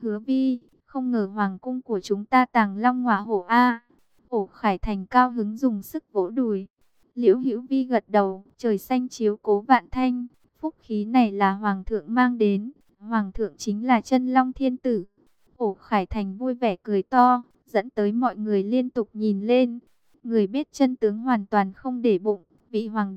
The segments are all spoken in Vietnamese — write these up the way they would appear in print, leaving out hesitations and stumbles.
Hứa Vi, không ngờ hoàng cung của chúng ta tàng long ngọa hổ a. Ổ Khải Thành cao hứng dùng sức vỗ đùi. Liễu Hữu Vi gật đầu, trời xanh chiếu cố vạn thanh, phúc khí này là hoàng thượng mang đến, hoàng thượng chính là chân long thiên tử. Ổ Khải Thành vui vẻ cười to, dẫn tới mọi người liên tục nhìn lên. Người biết chân tướng hoàn toàn không để bụng, vị hoàng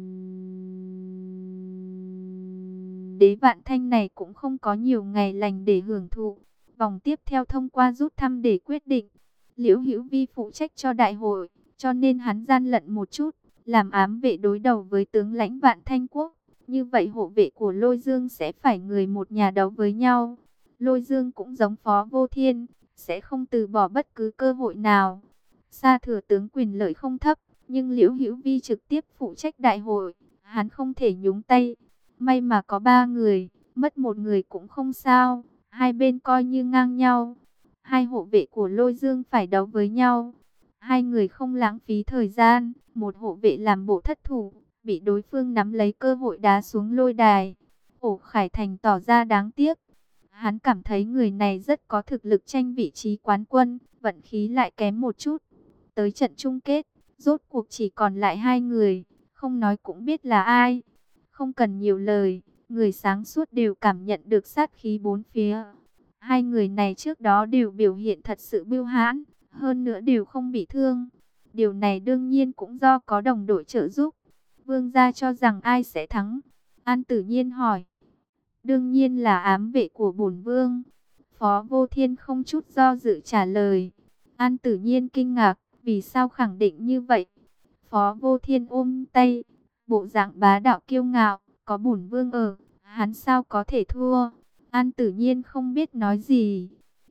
đế vạn thanh này cũng không có nhiều ngày lành để hưởng thụ. Vòng tiếp theo thông qua rút thăm để quyết định. Liễu Hữu Vi phụ trách cho đại hội, cho nên hắn gian lận một chút, làm ám vệ đối đầu với tướng lãnh Vạn Thanh Quốc. Như vậy hộ vệ của Lôi Dương sẽ phải người một nhà đấu với nhau. Lôi Dương cũng giống Phó Vô Thiên, sẽ không từ bỏ bất cứ cơ hội nào. Sa Thừa tướng quyền lợi không thấp, nhưng Liễu Hữu Vi trực tiếp phụ trách đại hội, hắn không thể nhúng tay. May mà có 3 người, mất một người cũng không sao, hai bên coi như ngang nhau. Hai hộ vệ của Lôi Dương phải đấu với nhau. Hai người không lãng phí thời gian, một hộ vệ làm bộ thất thủ, bị đối phương nắm lấy cơ hội đá xuống lôi đài. Ổ Khải Thành tỏ ra đáng tiếc. Hắn cảm thấy người này rất có thực lực tranh vị trí quán quân, vận khí lại kém một chút. Tới trận chung kết, rốt cuộc chỉ còn lại 2 người, không nói cũng biết là ai. Không cần nhiều lời, người sáng suốt đều cảm nhận được sát khí bốn phía. Hai người này trước đó đều biểu hiện thật sự bưu hãn, hơn nữa đều không bị thương. Điều này đương nhiên cũng do có đồng đội trợ giúp. Vương gia cho rằng ai sẽ thắng? An Tử Nhiên hỏi. Đương nhiên là ám vệ của bổn vương. Phó Vô Thiên không chút do dự trả lời. An Tử Nhiên kinh ngạc, vì sao khẳng định như vậy? Phó Vô Thiên ôm tay, bộ dạng bá đạo kiêu ngạo, có bổn vương ở, hắn sao có thể thua? An Tử Nhiên không biết nói gì.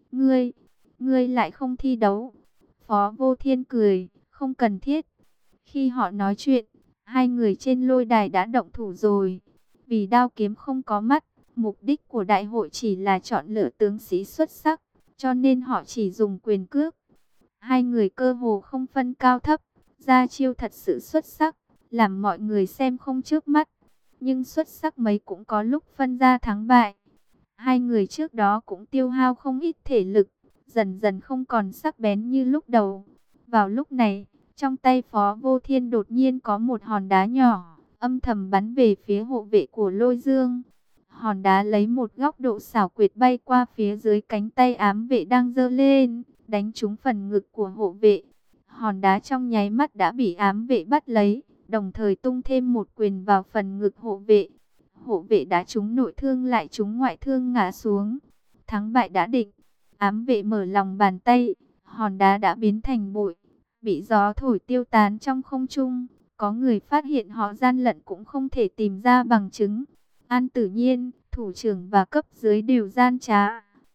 Ngươi lại không thi đấu. Phó Vô Thiên cười, không cần thiết. Khi họ nói chuyện, hai người trên lôi đài đã động thủ rồi. Vì đao kiếm không có mắt, mục đích của đại hội chỉ là chọn lựa tướng sĩ xuất sắc, cho nên họ chỉ dùng quyền cước. Hai người cơ hồ không phân cao thấp, ra chiêu thật sự xuất sắc, làm mọi người xem không chớp mắt. Nhưng xuất sắc mấy cũng có lúc phân ra thắng bại. Hai người trước đó cũng tiêu hao không ít thể lực, dần dần không còn sắc bén như lúc đầu. Vào lúc này, trong tay Phó Vô Thiên đột nhiên có một hòn đá nhỏ, âm thầm bắn về phía hộ vệ của Lôi Dương. Hòn đá lấy một góc độ xảo quyệt bay qua phía dưới cánh tay ám vệ đang giơ lên, đánh trúng phần ngực của hộ vệ. Hòn đá trong nháy mắt đã bị ám vệ bắt lấy, đồng thời tung thêm một quyền vào phần ngực hộ vệ. Hộ vệ đã trúng nội thương lại trúng ngoại thương ngã xuống. Thắng bại đã định. Ám vệ mở lòng bàn tay, hòn đá đã biến thành bụi, bị gió thổi tiêu tán trong không trung. Có người phát hiện họ gian lận cũng không thể tìm ra bằng chứng. An Tử Nhiên, thủ trưởng và cấp dưới đều gian trá.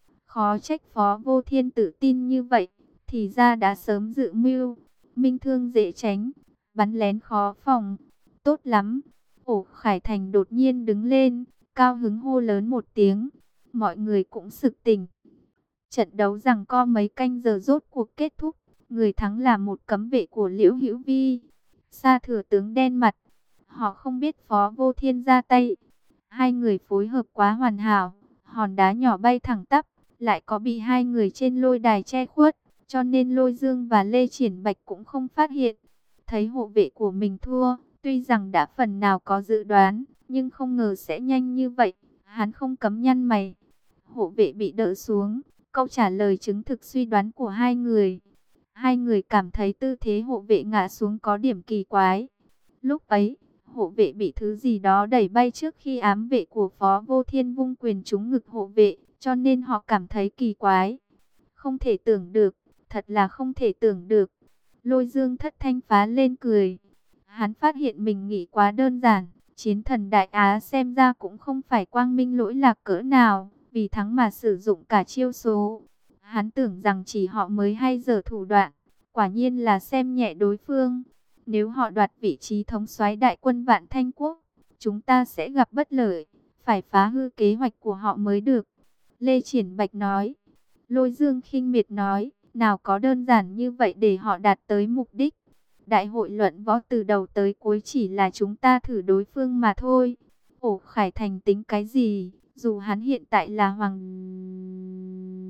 Khó trách Phó Vô Thiên tự tin như vậy, thì ra đã sớm dự mưu. Minh thương dễ tránh, bắn lén khó phòng. Tốt lắm. Ổ Khải Thành đột nhiên đứng lên, cao hứng hô lớn một tiếng. Mọi người cũng sực tỉnh. Trận đấu giằng co mấy canh giờ rốt cuộc kết thúc. Người thắng là một cấm vệ của Liễu Hữu Vi. Sa Thừa tướng đen mặt. Họ không biết Phó Vô Thiên ra tay. Hai người phối hợp quá hoàn hảo. Hòn đá nhỏ bay thẳng tắp, lại có bị hai người trên lôi đài che khuất, cho nên Lôi Dương và Lê Triển Bạch cũng không phát hiện. Thấy hộ vệ của mình thua, tuy rằng đã phần nào có dự đoán, nhưng không ngờ sẽ nhanh như vậy. Hắn không cấm nhăn mày. Hộ vệ bị đỡ xuống, câu trả lời chứng thực suy đoán của hai người. Hai người cảm thấy tư thế hộ vệ ngã xuống có điểm kỳ quái. Lúc ấy, hộ vệ bị thứ gì đó đẩy bay trước khi ám vệ của Phó Vô Thiên vung quyền trúng ngực hộ vệ, cho nên họ cảm thấy kỳ quái. Không thể tưởng được, thật là không thể tưởng được. Lôi Dương thất thanh phá lên cười. Hắn phát hiện mình nghĩ quá đơn giản. Chiến thần Đại Á xem ra cũng không phải quang minh lỗi lạc cỡ nào, vì thắng mà sử dụng cả chiêu số. Hắn tưởng rằng chỉ họ mới hay dở thủ đoạn, quả nhiên là xem nhẹ đối phương. Nếu họ đoạt vị trí thống soái đại quân Vạn Thanh Quốc, chúng ta sẽ gặp bất lợi, phải phá hư kế hoạch của họ mới được. Lê Triển Bạch nói. Lôi Dương khinh miệt nói, nào có đơn giản như vậy để họ đạt tới mục đích. Đại hội luận võ từ đầu tới cuối chỉ là chúng ta thử đối phương mà thôi. Ổ Khải Thành tính cái gì, dù hắn hiện tại là hoàng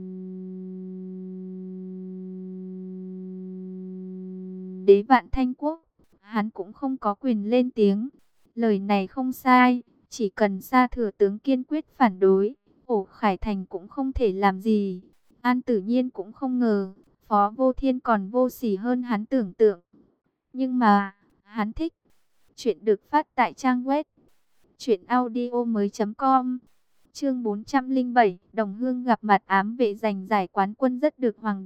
đế Vạn Thanh Quốc, hắn cũng không có quyền lên tiếng. Lời này không sai, chỉ cần Sa thừa tướng kiên quyết phản đối, Ổ Khải Thành cũng không thể làm gì. An Tử Nhiên cũng không ngờ, Phó Vô Thiên còn vô sỉ hơn hắn tưởng tượng. Nhưng mà, hắn thích. Chuyện được phát tại trang web truyệnaudiomoi.com. Chương 407, Đồng Hương gặp mặt ám vệ giành giải quán quân rất được Hoàng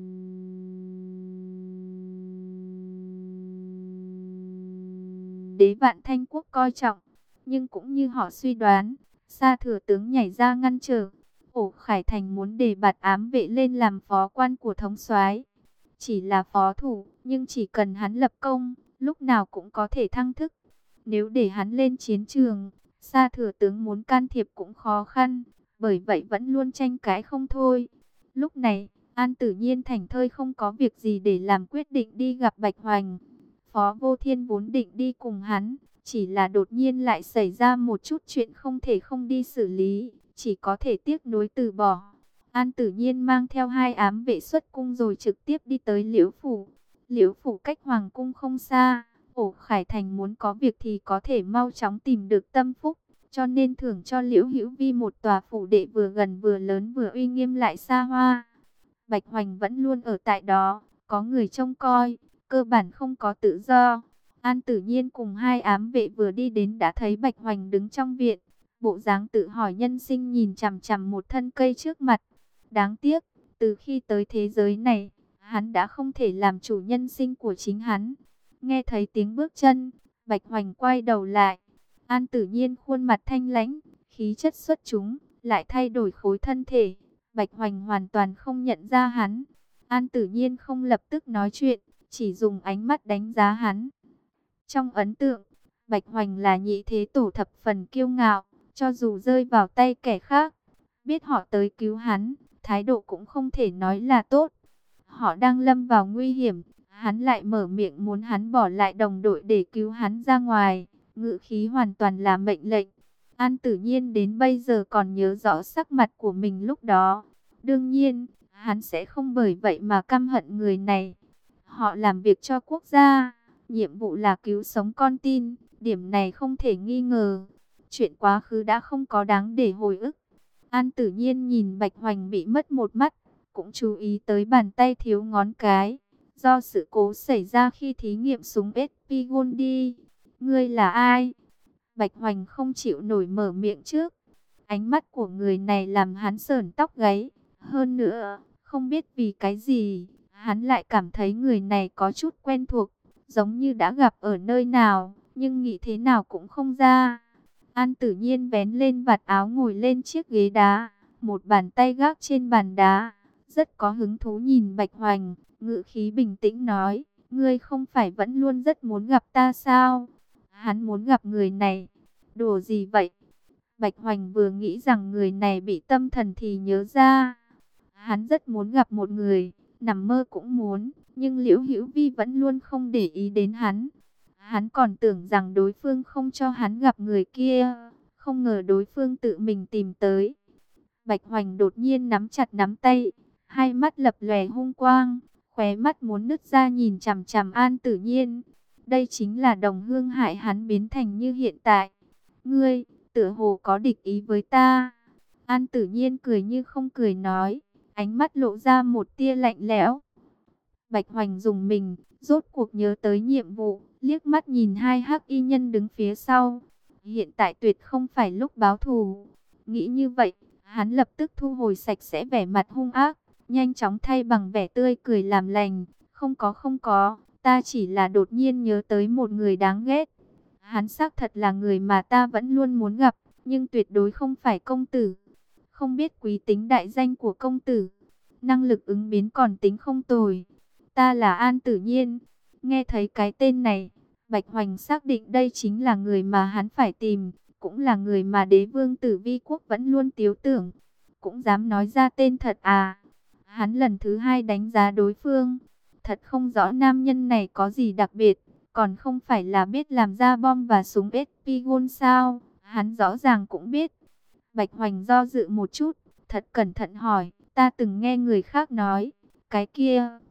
đế Vạn Thanh Quốc coi trọng, nhưng cũng như họ suy đoán, Sa thừa tướng nhảy ra ngăn trở. Ổ Khải Thành muốn đề bạt ám vệ lên làm phó quan của thống soái. Chỉ là phó thủ, nhưng chỉ cần hắn lập công, lúc nào cũng có thể thăng chức. Nếu để hắn lên chiến trường, Sa thừa tướng muốn can thiệp cũng khó khăn, bởi vậy vẫn luôn tranh cãi không thôi. Lúc này, An Tử Nhiên thảnh thơi không có việc gì để làm, quyết định đi gặp Bạch Hoành. Phó Vô Thiên vốn định đi cùng hắn, chỉ là đột nhiên lại xảy ra một chút chuyện không thể không đi xử lý, chỉ có thể tiếc nuối từ bỏ. An Tử Nhiên mang theo 2 ám vệ xuất cung rồi trực tiếp đi tới Liễu Phủ. Liễu Phủ cách Hoàng cung không xa, Ổ Khải Thành muốn có việc thì có thể mau chóng tìm được tâm phúc, cho nên thưởng cho Liễu Hữu Vi một tòa phủ đệ vừa gần vừa lớn vừa uy nghiêm lại xa hoa. Bạch Hoành vẫn luôn ở tại đó, có người trông coi, cơ bản không có tự do. An Tử Nhiên cùng 2 ám vệ vừa đi đến đã thấy Bạch Hoành đứng trong viện, bộ dáng tự hỏi nhân sinh, nhìn chằm chằm một thân cây trước mặt. Đáng tiếc, từ khi tới thế giới này, hắn đã không thể làm chủ nhân sinh của chính hắn. Nghe thấy tiếng bước chân, Bạch Hoành quay đầu lại. An Tử Nhiên khuôn mặt thanh lãnh, khí chất xuất chúng, lại thay đổi khối thân thể. Bạch Hoành hoàn toàn không nhận ra hắn. An Tử Nhiên không lập tức nói chuyện, chỉ dùng ánh mắt đánh giá hắn. Trong ấn tượng, Bạch Hoành là nhị thế tổ thập phần kiêu ngạo, cho dù rơi vào tay kẻ khác, biết họ tới cứu hắn, thái độ cũng không thể nói là tốt. Họ đang lâm vào nguy hiểm, hắn lại mở miệng muốn hắn bỏ lại đồng đội để cứu hắn ra ngoài, ngữ khí hoàn toàn là mệnh lệnh. An Tử Nhiên đến bây giờ còn nhớ rõ sắc mặt của mình lúc đó. Đương nhiên, hắn sẽ không bởi vậy mà căm hận người này. Họ làm việc cho quốc gia, nhiệm vụ là cứu sống con tin, điểm này không thể nghi ngờ. Chuyện quá khứ đã không có đáng để hồi ức. An Tử Nhiên nhìn Bạch Hoành bị mất một mắt, cũng chú ý tới bàn tay thiếu ngón cái, do sự cố xảy ra khi thí nghiệm súng SP Goldie. Ngươi là ai? Bạch Hoành không chịu nổi mở miệng trước. Ánh mắt của người này làm hắn sởn tóc gáy. Hơn nữa, không biết vì cái gì, hắn lại cảm thấy người này có chút quen thuộc, giống như đã gặp ở nơi nào, nhưng nghĩ thế nào cũng không ra. An Tử Nhiên vén lên vạt áo ngồi lên chiếc ghế đá, một bàn tay gác trên bàn đá, rất có hứng thú nhìn Bạch Hoành, ngữ khí bình tĩnh nói, ngươi không phải vẫn luôn rất muốn gặp ta sao? Hắn muốn gặp người này. Đồ gì vậy? Bạch Hoành vừa nghĩ rằng người này bị tâm thần thì nhớ ra. Hắn rất muốn gặp một người, nằm mơ cũng muốn, nhưng Liễu Hữu Vi vẫn luôn không để ý đến hắn. Hắn còn tưởng rằng đối phương không cho hắn gặp người kia, không ngờ đối phương tự mình tìm tới. Bạch Hoành đột nhiên nắm chặt nắm tay, hai mắt lập lòe hung quang, khóe mắt muốn nứt ra nhìn chằm chằm An Tử Nhiên. Đây chính là Đồng Hương hại hắn biến thành như hiện tại. Ngươi, tựa hồ có địch ý với ta. An Tử Nhiên cười như không cười nói, ánh mắt lộ ra một tia lạnh lẽo. Bạch Hoành dùng mình, rốt cuộc nhớ tới nhiệm vụ, liếc mắt nhìn 2 hắc y nhân đứng phía sau. Hiện tại tuyệt không phải lúc báo thù. Nghĩ như vậy, hắn lập tức thu hồi sạch sẽ vẻ mặt hung ác, nhanh chóng thay bằng vẻ tươi cười làm lành. Không có, ta chỉ là đột nhiên nhớ tới một người đáng ghét. Hắn xác thật là người mà ta vẫn luôn muốn gặp, nhưng tuyệt đối không phải công tử. Không biết quý tính đại danh của công tử, năng lực ứng biến còn tính không tồi. Ta là An Tử Nhiên. Nghe thấy cái tên này, Bạch Hoành xác định đây chính là người mà hắn phải tìm, cũng là người mà đế vương Tử Vi Quốc vẫn luôn tíu tưởng. Cũng dám nói ra tên thật à? Hắn lần thứ 2 đánh giá đối phương. Thật không rõ nam nhân này có gì đặc biệt, còn không phải là biết làm ra bom và súng SP-Gun sao? Hắn rõ ràng cũng biết. Bạch Hoành do dự một chút, thật cẩn thận hỏi, ta từng nghe người khác nói, cái kia,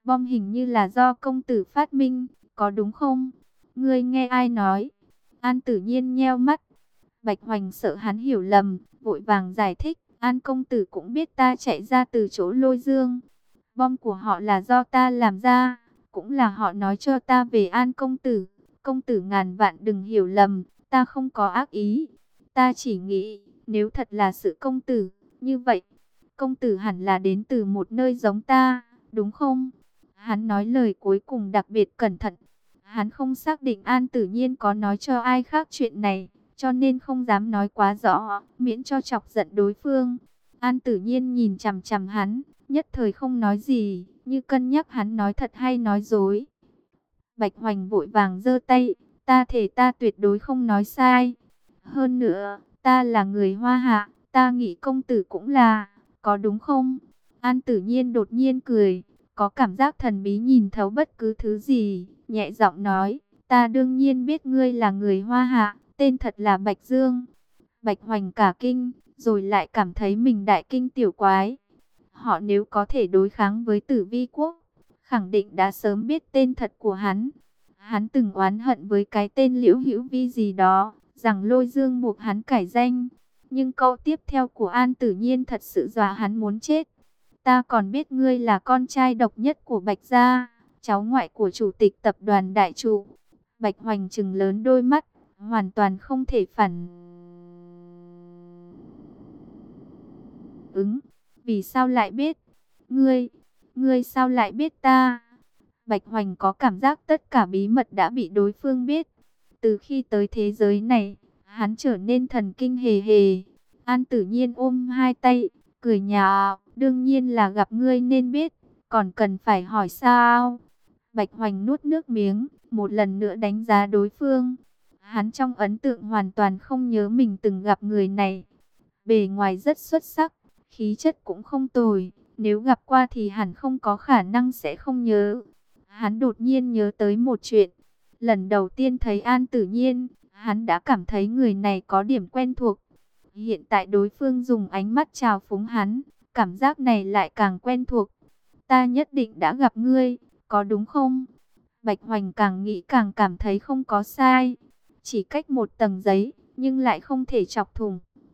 bom hình như là do công tử phát minh, có đúng không? Ngươi nghe ai nói? An Tử Nhiên nheo mắt. Bạch Hoành sợ hắn hiểu lầm, vội vàng giải thích. An công tử cũng biết ta chạy ra từ chỗ Lôi Dương. Bom của họ là do ta làm ra, cũng là họ nói cho ta về An công tử. Công tử ngàn vạn đừng hiểu lầm, ta không có ác ý. Ta chỉ nghĩ, nếu thật là sự công tử, như vậy, công tử hẳn là đến từ một nơi giống ta, đúng không? Hắn nói lời cuối cùng đặc biệt cẩn thận. Hắn không xác định An Tử Nhiên có nói cho ai khác chuyện này, cho nên không dám nói quá rõ, miễn cho chọc giận đối phương. An Tử Nhiên nhìn chằm chằm hắn, nhất thời không nói gì, như cân nhắc hắn nói thật hay nói dối. Bạch Hoành vội vàng giơ tay, ta thề ta tuyệt đối không nói sai. Hơn nữa, ta là người Hoa Hạ, ta nghĩ công tử cũng là, có đúng không? An Tử Nhiên đột nhiên cười, có cảm giác thần bí nhìn thấu bất cứ thứ gì, nhẹ giọng nói, ta đương nhiên biết ngươi là người Hoa Hạ, tên thật là Bạch Dương. Bạch Hoành cả kinh, rồi lại cảm thấy mình đại kinh tiểu quái. Họ nếu có thể đối kháng với Tử Vi Quốc, khẳng định đã sớm biết tên thật của hắn. Hắn từng oán hận với cái tên Liễu Hữu Vi gì đó, rằng Lôi Dương buộc hắn cải danh. Nhưng câu tiếp theo của An Tử Nhiên thật sự dọa hắn muốn chết. Ta còn biết ngươi là con trai độc nhất của Bạch Gia, cháu ngoại của chủ tịch tập đoàn Đại Trụ. Bạch Hoành trừng lớn đôi mắt, hoàn toàn không thể phản ứng. Vì sao lại biết? Ngươi sao lại biết ta? Bạch Hoành có cảm giác tất cả bí mật đã bị đối phương biết. Từ khi tới thế giới này, hắn trở nên thần kinh hề hề. An Tử Nhiên ôm hai tay, cười nhạo, đương nhiên là gặp ngươi nên biết, còn cần phải hỏi sao? Bạch Hoành nuốt nước miếng, một lần nữa đánh giá đối phương. Hắn trong ấn tượng hoàn toàn không nhớ mình từng gặp người này. Bề ngoài rất xuất sắc, khí chất cũng không tồi, nếu gặp qua thì hẳn không có khả năng sẽ không nhớ. Hắn đột nhiên nhớ tới một chuyện. Lần đầu tiên thấy An Tử Nhiên, hắn đã cảm thấy người này có điểm quen thuộc. Hiện tại đối phương dùng ánh mắt chào phúng hắn, cảm giác này lại càng quen thuộc. Ta nhất định đã gặp ngươi, có đúng không? Bạch Hoành càng nghĩ càng cảm thấy không có sai. Chỉ cách một tầng giấy, nhưng lại không thể chọc thủng.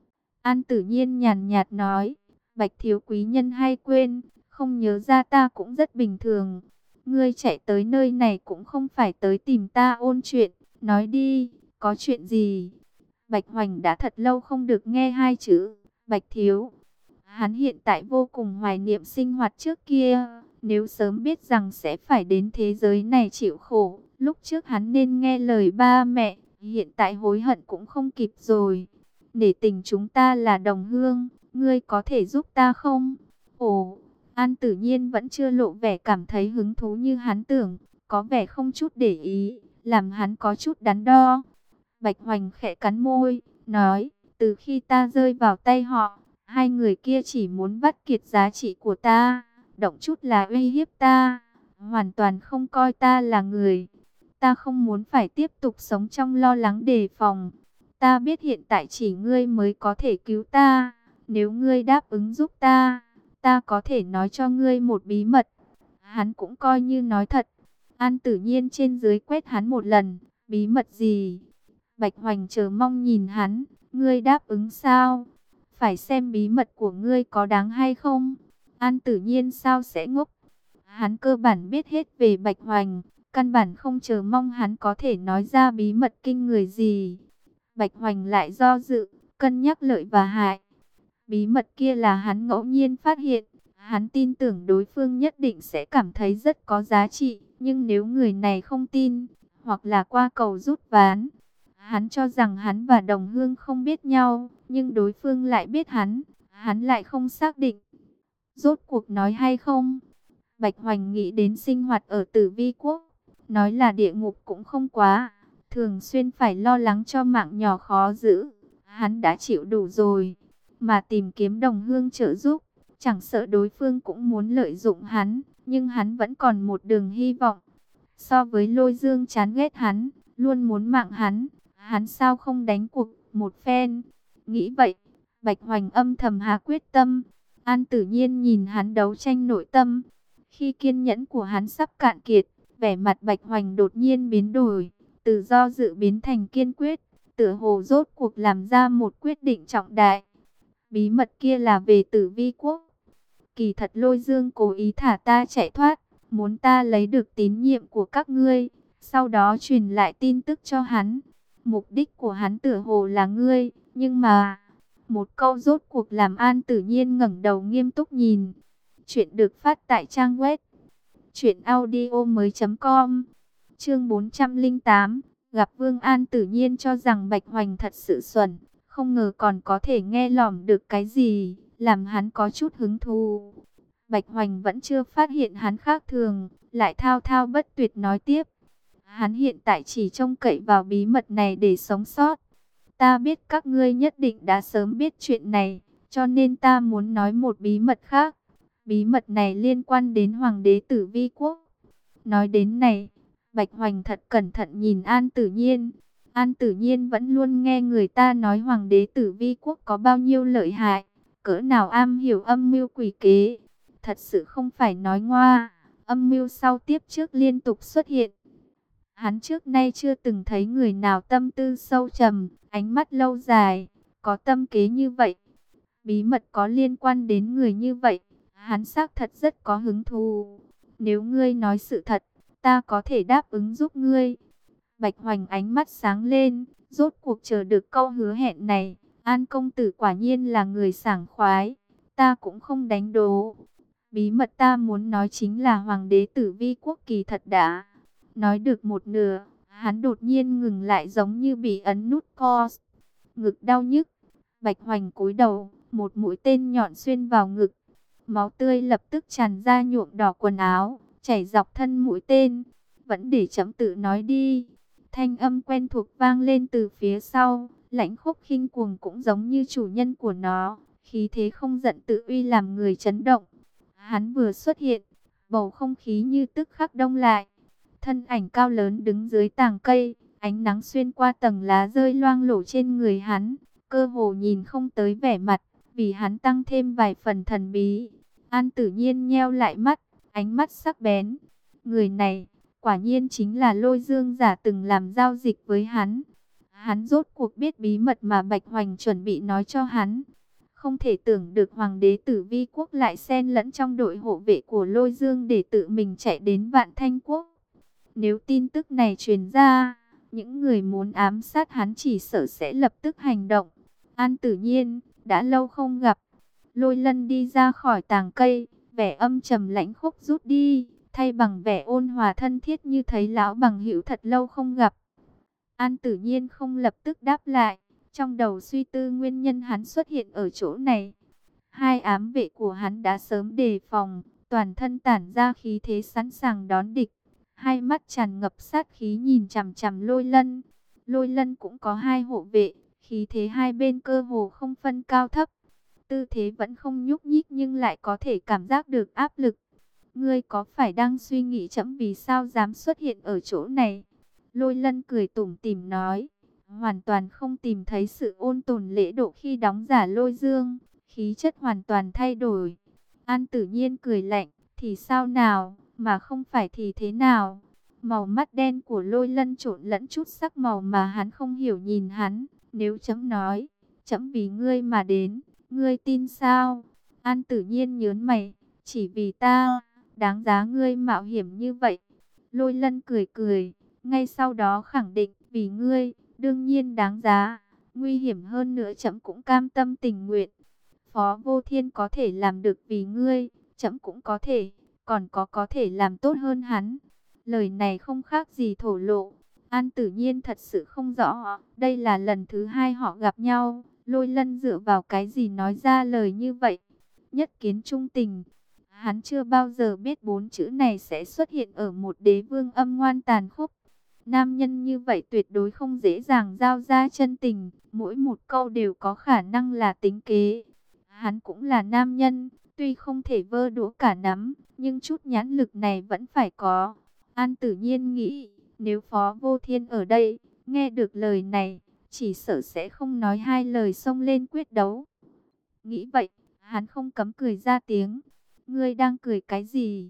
An Tử Nhiên nhàn nhạt nói, Bạch thiếu quý nhân hay quên, không nhớ ra ta cũng rất bình thường. Ngươi chạy tới nơi này cũng không phải tới tìm ta ôn chuyện, nói đi, có chuyện gì? Bạch Hoành đã thật lâu không được nghe hai chữ Bạch thiếu. Hắn hiện tại vô cùng hoài niệm sinh hoạt trước kia, nếu sớm biết rằng sẽ phải đến thế giới này chịu khổ, lúc trước hắn nên nghe lời ba mẹ, hiện tại hối hận cũng không kịp rồi. Nể tình chúng ta là đồng hương, ngươi có thể giúp ta không? Ồ, An Tử Nhiên vẫn chưa lộ vẻ cảm thấy hứng thú như hắn tưởng, có vẻ không chút để ý, làm hắn có chút đắn đo. Bạch Hoành khẽ cắn môi, nói, từ khi ta rơi vào tay họ, hai người kia chỉ muốn vắt kiệt giá trị của ta, động chút là uy hiếp ta, hoàn toàn không coi ta là người. Ta không muốn phải tiếp tục sống trong lo lắng đề phòng. Ta biết hiện tại chỉ ngươi mới có thể cứu ta. Nếu ngươi đáp ứng giúp ta, ta có thể nói cho ngươi một bí mật. Hắn cũng coi như nói thật. An Tử Nhiên trên dưới quét hắn một lần. Bí mật gì? Bạch Hoành chờ mong nhìn hắn. Ngươi đáp ứng sao? Phải xem bí mật của ngươi có đáng hay không. An Tử Nhiên sao sẽ ngốc? Hắn cơ bản biết hết về Bạch Hoành. Căn bản không chờ mong hắn có thể nói ra bí mật kinh người gì. Bạch Hoành lại do dự, cân nhắc lợi và hại. Bí mật kia là hắn ngẫu nhiên phát hiện. Hắn tin tưởng đối phương nhất định sẽ cảm thấy rất có giá trị. Nhưng nếu người này không tin, hoặc là qua cầu rút ván, hắn cho rằng hắn và đồng hương không biết nhau, nhưng đối phương lại biết hắn lại không xác định. Rốt cuộc nói hay không? Bạch Hoành nghĩ đến sinh hoạt ở Tử Vi Quốc, nói là địa ngục cũng không quá, thường xuyên phải lo lắng cho mạng nhỏ khó giữ. Hắn đã chịu đủ rồi, mà tìm kiếm đồng hương trợ giúp, chẳng sợ đối phương cũng muốn lợi dụng hắn, nhưng hắn vẫn còn một đường hy vọng. So với Lôi Dương chán ghét hắn, luôn muốn mạng hắn sao không đánh cuộc một phen? Nghĩ vậy, Bạch Hoành âm thầm hạ quyết tâm. An Tử Nhiên nhìn hắn đấu tranh nội tâm, Khi kiên nhẫn của hắn sắp cạn kiệt, vẻ mặt Bạch Hoành đột nhiên biến đổi, từ do dự biến thành kiên quyết, tựa hồ rốt cuộc làm ra một quyết định trọng đại. Bí mật kia là về Tử Vi quốc. Kỳ thật Lôi Dương cố ý thả ta chạy thoát, muốn ta lấy được tín nhiệm của các ngươi, sau đó truyền lại tin tức cho hắn. Mục đích của hắn tựa hồ là ngươi, nhưng mà... Một câu rốt cuộc làm An Tử Nhiên ngẩng đầu nghiêm túc nhìn. Chuyện được phát tại trang web truyệnaudiomoi.com. Chương 408, gặp Vương An. Tử Nhiên cho rằng Bạch Hoành thật sự xuẩn, không ngờ còn có thể nghe lỏm được cái gì, làm hắn có chút hứng thú. Bạch Hoành vẫn chưa phát hiện hắn khác thường, lại thao thao bất tuyệt nói tiếp. Hắn hiện tại chỉ trông cậy vào bí mật này để sống sót. Ta biết các ngươi nhất định đã sớm biết chuyện này, cho nên ta muốn nói một bí mật khác. Bí mật này liên quan đến Hoàng đế Tử Vi quốc. Nói đến này, Bạch Hoành thật cẩn thận nhìn An Tử Nhiên. An Tử Nhiên vẫn luôn nghe người ta nói Hoàng đế Tử Vi quốc có bao nhiêu lợi hại, cỡ nào am hiểu âm mưu quỷ kế. Thật sự không phải nói ngoa, âm mưu sau tiếp trước liên tục xuất hiện. Hắn trước nay chưa từng thấy người nào tâm tư sâu trầm, ánh mắt lâu dài, có tâm kế như vậy. Bí mật có liên quan đến người như vậy, hắn xác thật rất có hứng thú. Nếu ngươi nói sự thật, ta có thể đáp ứng giúp ngươi. Bạch Hoành ánh mắt sáng lên, rốt cuộc chờ được câu hứa hẹn này. An công tử quả nhiên là người sảng khoái, ta cũng không đánh đố. Bí mật ta muốn nói chính là Hoàng đế Tử Vi quốc kỳ thật đã. Nói được một nửa, hắn đột nhiên ngừng lại giống như bị ấn nút pause. Ngực đau nhức, Bạch Hoành cúi đầu, một mũi tên nhọn xuyên vào ngực. Máu tươi lập tức tràn ra nhuộm đỏ quần áo, chảy dọc thân mũi tên. Vẫn để chấm tự nói đi. Thanh âm quen thuộc vang lên từ phía sau, Lãnh Khốc khinh cuồng cũng giống như chủ nhân của nó, khí thế không giận tự uy làm người chấn động. Hắn vừa xuất hiện, bầu không khí như tức khắc đông lại. Thân ảnh cao lớn đứng dưới tàng cây, ánh nắng xuyên qua tầng lá rơi loang lổ trên người hắn, cơ hồ nhìn không tới vẻ mặt, vì hắn tăng thêm vài phần thần bí. An Tử Nhiên nheo lại mắt, ánh mắt sắc bén. Người này, quả nhiên chính là Lôi Dương giả từng làm giao dịch với hắn. Hắn rốt cuộc biết bí mật mà Bạch Hoành chuẩn bị nói cho hắn. Không thể tưởng được Hoàng đế Tử Vi quốc lại xen lẫn trong đội hộ vệ của Lôi Dương để tự mình chạy đến Vạn Thanh quốc. Nếu tin tức này truyền ra, những người muốn ám sát hắn chỉ sợ sẽ lập tức hành động. An Tử Nhiên, đã lâu không gặp. Lôi Lân đi ra khỏi tàng cây, vẻ âm trầm lãnh khốc rút đi, thay bằng vẻ ôn hòa thân thiết như thấy lão bằng hữu thật lâu không gặp. An Tử Nhiên không lập tức đáp lại, trong đầu suy tư nguyên nhân hắn xuất hiện ở chỗ này. Hai ám vệ của hắn đã sớm đề phòng, toàn thân tản ra khí thế sẵn sàng đón địch. Hai mắt tràn ngập sát khí nhìn chằm chằm Lôi Lân. Lôi Lân cũng có hai hộ vệ, khí thế hai bên cơ hồ không phân cao thấp. Tư thế vẫn không nhúc nhích nhưng lại có thể cảm giác được áp lực. Ngươi có phải đang suy nghĩ trẫm vì sao dám xuất hiện ở chỗ này? Lôi Lân cười tủm tỉm nói, hoàn toàn không tìm thấy sự ôn tồn lễ độ khi đóng giả Lôi Dương, khí chất hoàn toàn thay đổi. An Tử Nhiên cười lạnh, thì sao nào, mà không phải thì thế nào? Màu mắt đen của Lôi Lân trộn lẫn chút sắc màu mà hắn không hiểu nhìn hắn. Nếu trẫm nói, trẫm vì ngươi mà đến, ngươi tin sao? An Tử Nhiên nhớn mày, chỉ vì ta, đáng giá ngươi mạo hiểm như vậy. Lôi Lân cười cười, ngay sau đó khẳng định, vì ngươi, đương nhiên đáng giá. Nguy hiểm hơn nữa trẫm cũng cam tâm tình nguyện. Phó Vô Thiên có thể làm được vì ngươi, trẫm cũng có thể, còn có thể làm tốt hơn hắn. Lời này không khác gì thổ lộ. An Tử Nhiên thật sự không rõ, đây là lần thứ hai họ gặp nhau. Lôi Lân dựa vào cái gì nói ra lời như vậy? Nhất kiến trung tình. Hắn chưa bao giờ biết bốn chữ này sẽ xuất hiện ở một đế vương âm ngoan tàn khốc. Nam nhân như vậy tuyệt đối không dễ dàng giao ra chân tình. Mỗi một câu đều có khả năng là tính kế. Hắn cũng là nam nhân, tuy không thể vơ đũa cả nắm, nhưng chút nhãn lực này vẫn phải có. An Tử Nhiên nghĩ, nếu Phó Vô Thiên ở đây, nghe được lời này, chỉ sợ sẽ không nói hai lời xông lên quyết đấu. Nghĩ vậy, hắn không cấm cười ra tiếng. Ngươi đang cười cái gì?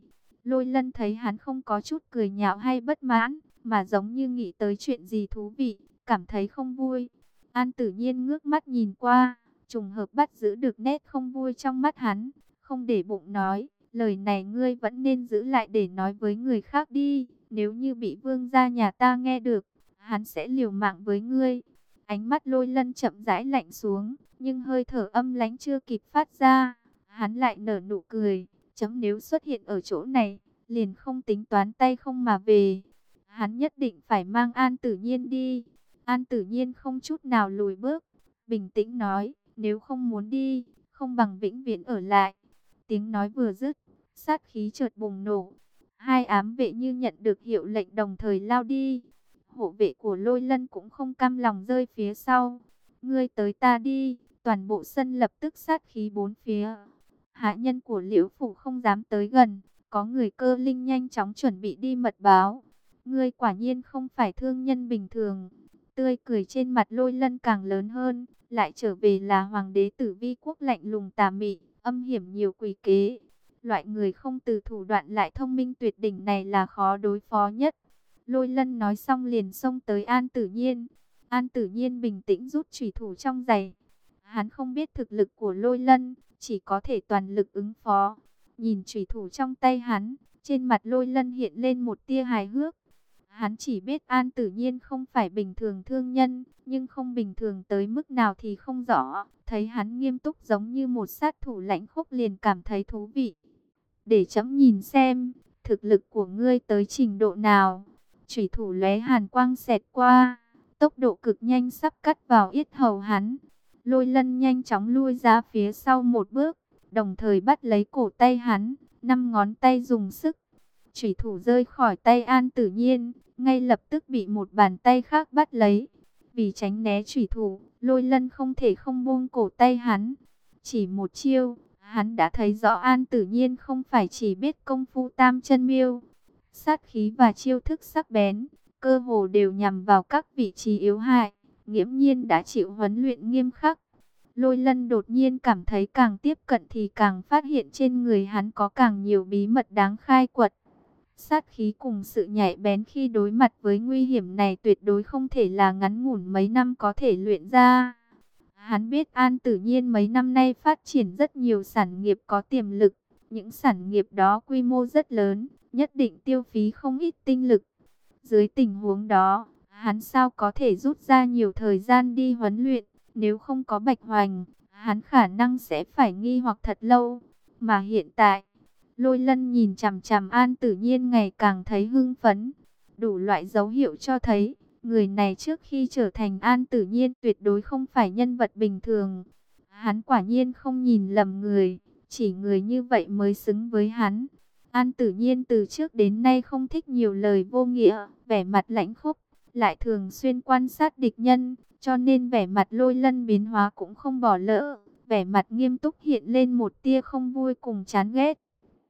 Lôi Lân thấy hắn không có chút cười nhạo hay bất mãn, mà giống như nghĩ tới chuyện gì thú vị, cảm thấy không vui. An Tử Nhiên ngước mắt nhìn qua, trùng hợp bắt giữ được nét không vui trong mắt hắn, không để bụng nói, lời này ngươi vẫn nên giữ lại để nói với người khác đi, nếu như bị vương gia nhà ta nghe được, hắn sẽ liều mạng với ngươi. Ánh mắt Lôi Lân chậm rãi lạnh xuống, nhưng hơi thở âm lãnh chưa kịp phát ra, hắn lại nở nụ cười, chấm nếu xuất hiện ở chỗ này, liền không tính toán tay không mà về. Hắn nhất định phải mang An Tử Nhiên đi. An Tử Nhiên không chút nào lùi bước, bình tĩnh nói, nếu không muốn đi, không bằng vĩnh viễn ở lại. Tiếng nói vừa dứt, sát khí chợt bùng nổ. Hai ám vệ như nhận được hiệu lệnh đồng thời lao đi. Hộ vệ của Lôi Lân cũng không cam lòng rơi phía sau. Ngươi tới ta đi, toàn bộ sân lập tức sát khí bốn phía. Hạ nhân của Liễu Phủ không dám tới gần, có người cơ linh nhanh chóng chuẩn bị đi mật báo. Ngươi quả nhiên không phải thương nhân bình thường. Tươi cười trên mặt Lôi Lân càng lớn hơn, lại trở về là hoàng đế Tử Vi quốc lạnh lùng tà mị, âm hiểm nhiều quỷ kế. Loại người không từ thủ đoạn lại thông minh tuyệt đỉnh này là khó đối phó nhất. Lôi Lân nói xong liền xông tới An Tử Nhiên. An Tử Nhiên bình tĩnh rút chủy thủ trong giày. Hắn không biết thực lực của Lôi Lân, chỉ có thể toàn lực ứng phó. Nhìn chủy thủ trong tay hắn, trên mặt Lôi Lân hiện lên một tia hài hước. Hắn chỉ biết An Tử Nhiên không phải bình thường thương nhân, nhưng không bình thường tới mức nào thì không rõ. Thấy hắn nghiêm túc giống như một sát thủ lãnh khốc liền cảm thấy thú vị. Để chấm nhìn xem, thực lực của ngươi tới trình độ nào. Chủy thủ lóe hàn quang xẹt qua, tốc độ cực nhanh sắp cắt vào yết hầu hắn. Lôi Lân nhanh chóng lui ra phía sau một bước, đồng thời bắt lấy cổ tay hắn, 5 ngón tay dùng sức. Chủy thủ rơi khỏi tay An Tử Nhiên, ngay lập tức bị một bàn tay khác bắt lấy. Vì tránh né chủy thủ, Lôi Lân không thể không buông cổ tay hắn. Chỉ một chiêu, hắn đã thấy rõ An Tử Nhiên không phải chỉ biết công phu tam chân miêu. Sát khí và chiêu thức sắc bén, cơ hồ đều nhằm vào các vị trí yếu hại. Nghiễm nhiên đã chịu huấn luyện nghiêm khắc. Lôi Lân đột nhiên cảm thấy càng tiếp cận thì càng phát hiện trên người hắn có càng nhiều bí mật đáng khai quật. Sát khí cùng sự nhạy bén khi đối mặt với nguy hiểm này tuyệt đối không thể là ngắn ngủn mấy năm có thể luyện ra. Hắn biết An Tử Nhiên mấy năm nay phát triển rất nhiều sản nghiệp có tiềm lực. Những sản nghiệp đó quy mô rất lớn, nhất định tiêu phí không ít tinh lực. Dưới tình huống đó, hắn sao có thể rút ra nhiều thời gian đi huấn luyện. Nếu không có Bạch Hoành, hắn khả năng sẽ phải nghi hoặc thật lâu. Mà hiện tại, Lôi Lân nhìn chằm chằm An Tử Nhiên ngày càng thấy hưng phấn. Đủ loại dấu hiệu cho thấy, người này trước khi trở thành An Tử Nhiên tuyệt đối không phải nhân vật bình thường. Hắn quả nhiên không nhìn lầm người, chỉ người như vậy mới xứng với hắn. An Tử Nhiên từ trước đến nay không thích nhiều lời vô nghĩa, vẻ mặt lãnh khốc, lại thường xuyên quan sát địch nhân, cho nên vẻ mặt Lôi Lân biến hóa cũng không bỏ lỡ. Vẻ mặt nghiêm túc hiện lên một tia không vui cùng chán ghét.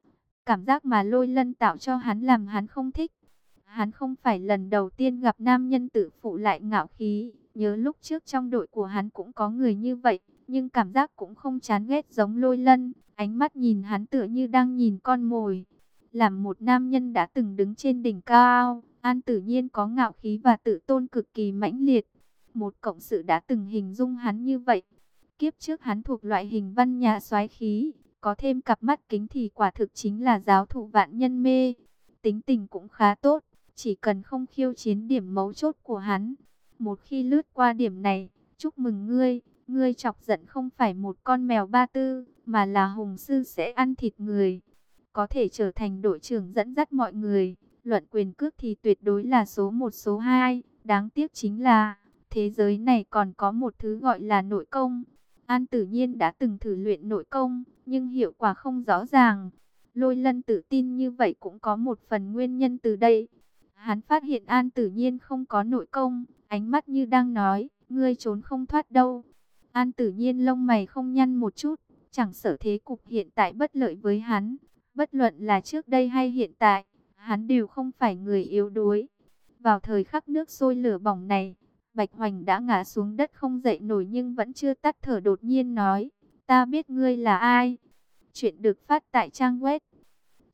Cảm giác mà Lôi Lân tạo cho hắn làm hắn không thích. Hắn không phải lần đầu tiên gặp nam nhân tự phụ lại ngạo khí. Nhớ lúc trước trong đội của hắn cũng có người như vậy. Nhưng cảm giác cũng không chán ghét giống Lôi Lân. Ánh mắt nhìn hắn tựa như đang nhìn con mồi. Làm một nam nhân đã từng đứng trên đỉnh cao, An Tử Nhiên có ngạo khí và tự tôn cực kỳ mãnh liệt. Một cộng sự đã từng hình dung hắn như vậy. Kiếp trước hắn thuộc loại hình văn nhà soái khí. Có thêm cặp mắt kính thì quả thực chính là giáo thụ vạn nhân mê. Tính tình cũng khá tốt, chỉ cần không khiêu chiến điểm mấu chốt của hắn. Một khi lướt qua điểm này, chúc mừng ngươi, ngươi chọc giận không phải một con mèo ba tư, mà là hùng sư sẽ ăn thịt người. Có thể trở thành đội trưởng dẫn dắt mọi người, luận quyền cước thì tuyệt đối là số 1 số 2. Đáng tiếc chính là, thế giới này còn có một thứ gọi là nội công. An Tử Nhiên đã từng thử luyện nội công, nhưng hiệu quả không rõ ràng. Lôi Lân tự tin như vậy cũng có một phần nguyên nhân từ đây. Hắn phát hiện An Tử Nhiên không có nội công, ánh mắt như đang nói, ngươi trốn không thoát đâu. An Tử Nhiên lông mày không nhăn một chút, chẳng sợ thế cục hiện tại bất lợi với hắn. Bất luận là trước đây hay hiện tại, hắn đều không phải người yếu đuối. Vào thời khắc nước sôi lửa bỏng này, Bạch Hoành đã ngã xuống đất không dậy nổi nhưng vẫn chưa tắt thở, đột nhiên nói, ta biết ngươi là ai. Chuyện được phát tại trang web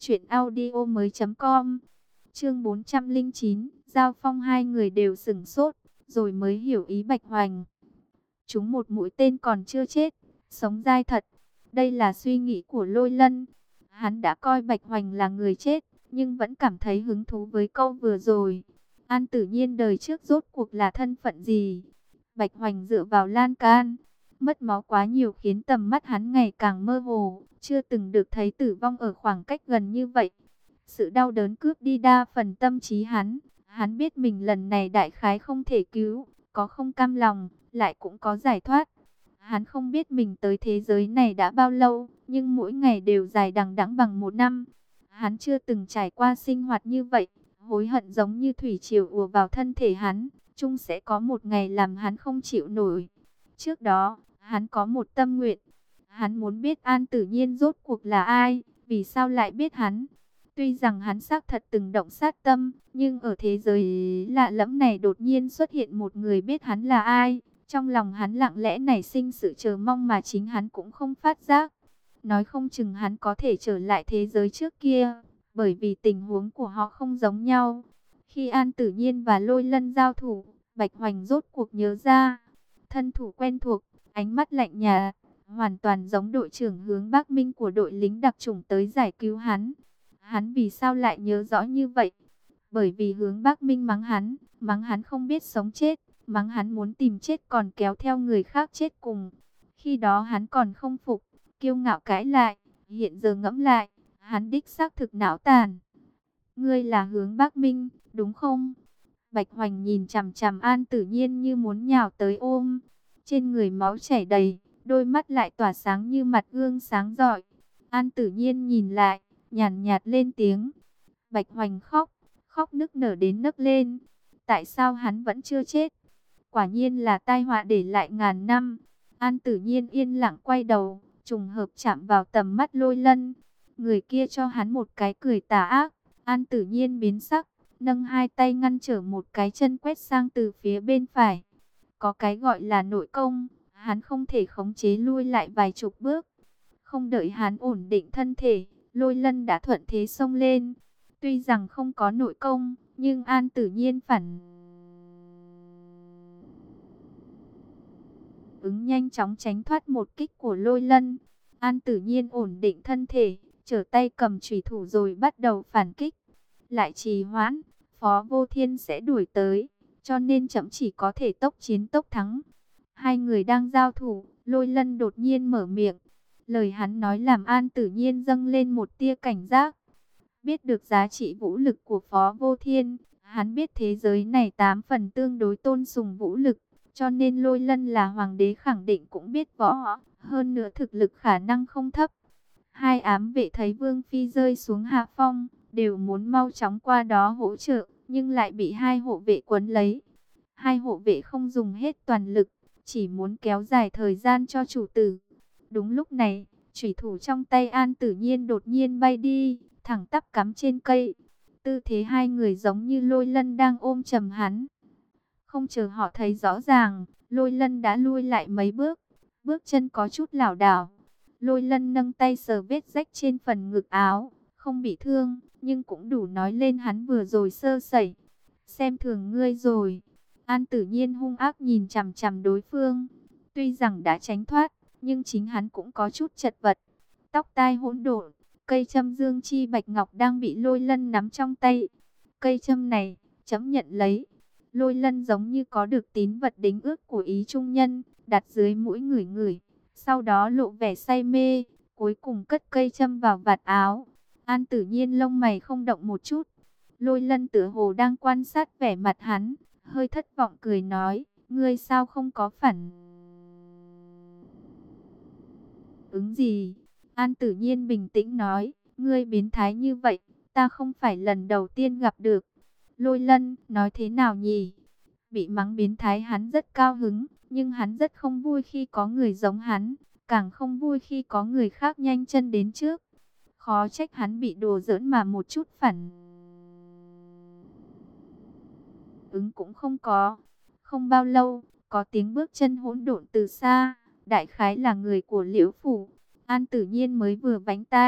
Chuyện audio mới.com. Chương 409, giao phong. Hai người đều sửng sốt, rồi mới hiểu ý Bạch Hoành. Chúng một mũi tên còn chưa chết, sống dai thật. Đây là suy nghĩ của Lôi Lân. Hắn đã coi Bạch Hoành là người chết, nhưng vẫn cảm thấy hứng thú với câu vừa rồi. An Tử Nhiên đời trước rốt cuộc là thân phận gì? Bạch Hoành dựa vào lan can, mất máu quá nhiều khiến tầm mắt hắn ngày càng mơ hồ, chưa từng được thấy tử vong ở khoảng cách gần như vậy. Sự đau đớn cướp đi đa phần tâm trí hắn biết mình lần này đại khái không thể cứu, có không cam lòng, lại cũng có giải thoát. Hắn không biết mình tới thế giới này đã bao lâu, nhưng mỗi ngày đều dài đằng đẵng bằng một năm. Hắn chưa từng trải qua sinh hoạt như vậy, hối hận giống như thủy triều ùa vào thân thể hắn, chung sẽ có một ngày làm hắn không chịu nổi. Trước đó, hắn có một tâm nguyện. Hắn muốn biết An Tử Nhiên rốt cuộc là ai, vì sao lại biết hắn. Tuy rằng hắn xác thật từng động sát tâm, nhưng ở thế giới lạ lẫm này đột nhiên xuất hiện một người biết hắn là ai. Trong lòng hắn lặng lẽ nảy sinh sự chờ mong mà chính hắn cũng không phát giác. Nói không chừng hắn có thể trở lại thế giới trước kia, bởi vì tình huống của họ không giống nhau. Khi An Tử Nhiên và Lôi Lân giao thủ, Bạch Hoành rốt cuộc nhớ ra. Thân thủ quen thuộc, ánh mắt lạnh nhạt, hoàn toàn giống đội trưởng Hướng Bắc Minh của đội lính đặc chủng tới giải cứu hắn. Hắn vì sao lại nhớ rõ như vậy? Bởi vì Hướng Bắc Minh mắng hắn không biết sống chết, mắng hắn muốn tìm chết còn kéo theo người khác chết cùng. Khi đó hắn còn không phục, kiêu ngạo cãi lại, hiện giờ ngẫm lại, hắn đích xác thực não tàn. Ngươi là Hướng Bắc Minh, đúng không? Bạch Hoành nhìn chằm chằm An Tử Nhiên như muốn nhào tới ôm. Trên người máu chảy đầy, đôi mắt lại tỏa sáng như mặt gương sáng rọi. An Tử Nhiên nhìn lại, nhàn nhạt lên tiếng. Bạch Hoành khóc nức nở đến nấc lên. Tại sao hắn vẫn chưa chết? Quả nhiên là tai họa để lại ngàn năm. An Tử Nhiên yên lặng quay đầu, trùng hợp chạm vào tầm mắt Lôi Lân. Người kia cho hắn một cái cười tà ác. An Tử Nhiên biến sắc, nâng hai tay ngăn trở một cái chân quét sang từ phía bên phải. Có cái gọi là nội công, hắn không thể khống chế lui lại vài chục bước. Không đợi hắn ổn định thân thể, Lôi Lân đã thuận thế xông lên. Tuy rằng không có nội công, nhưng An Tử Nhiên phản ứng nhanh chóng tránh thoát một kích của Lôi Lân. An Tử Nhiên ổn định thân thể, trở tay cầm chủy thủ rồi bắt đầu phản kích. Lại trì hoãn, Phó Vô Thiên sẽ đuổi tới, cho nên chậm chỉ có thể tốc chiến tốc thắng. Hai người đang giao thủ, Lôi Lân đột nhiên mở miệng. Lời hắn nói làm An Tử Nhiên dâng lên một tia cảnh giác. Biết được giá trị vũ lực của Phó Vô Thiên, hắn biết thế giới này 8 phần tương đối tôn sùng vũ lực, cho nên Lôi Lân là hoàng đế khẳng định cũng biết võ, hơn nữa thực lực khả năng không thấp. Hai ám vệ thấy Vương Phi rơi xuống hạ phong, đều muốn mau chóng qua đó hỗ trợ, nhưng lại bị hai hộ vệ quấn lấy. Hai hộ vệ không dùng hết toàn lực, chỉ muốn kéo dài thời gian cho chủ tử. Đúng lúc này, chủy thủ trong tay An Tử Nhiên đột nhiên bay đi, thẳng tắp cắm trên cây. Tư thế hai người giống như Lôi Lân đang ôm chầm hắn. Không chờ họ thấy rõ ràng, Lôi Lân đã lui lại mấy bước, bước chân có chút lảo đảo. Lôi Lân nâng tay sờ vết rách trên phần ngực áo, không bị thương, nhưng cũng đủ nói lên hắn vừa rồi sơ sẩy. Xem thường ngươi rồi. An Tử Nhiên hung ác nhìn chằm chằm đối phương. Tuy rằng đã tránh thoát, nhưng chính hắn cũng có chút chật vật. Tóc tai hỗn độn, cây châm dương chi bạch ngọc đang bị Lôi Lân nắm trong tay. Cây châm này, chấm nhận lấy. Lôi Lân giống như có được tín vật đính ước của ý trung nhân, đặt dưới mũi ngửi ngửi. Sau đó lộ vẻ say mê, cuối cùng cất cây châm vào vạt áo. An Tử Nhiên lông mày không động một chút. Lôi Lân tựa hồ đang quan sát vẻ mặt hắn, hơi thất vọng cười nói, ngươi sao không có phản ứng gì? An Tử Nhiên bình tĩnh nói, ngươi biến thái như vậy, ta không phải lần đầu tiên gặp được. Lôi Lân, nói thế nào nhỉ? Bị mắng biến thái hắn rất cao hứng, nhưng hắn rất không vui khi có người giống hắn, càng không vui khi có người khác nhanh chân đến trước. Khó trách hắn bị đùa giỡn mà một chút phản ứng cũng không có. Không bao lâu, có tiếng bước chân hỗn độn từ xa, đại khái là người của Liễu phủ. An Tử Nhiên mới vừa vánh tai,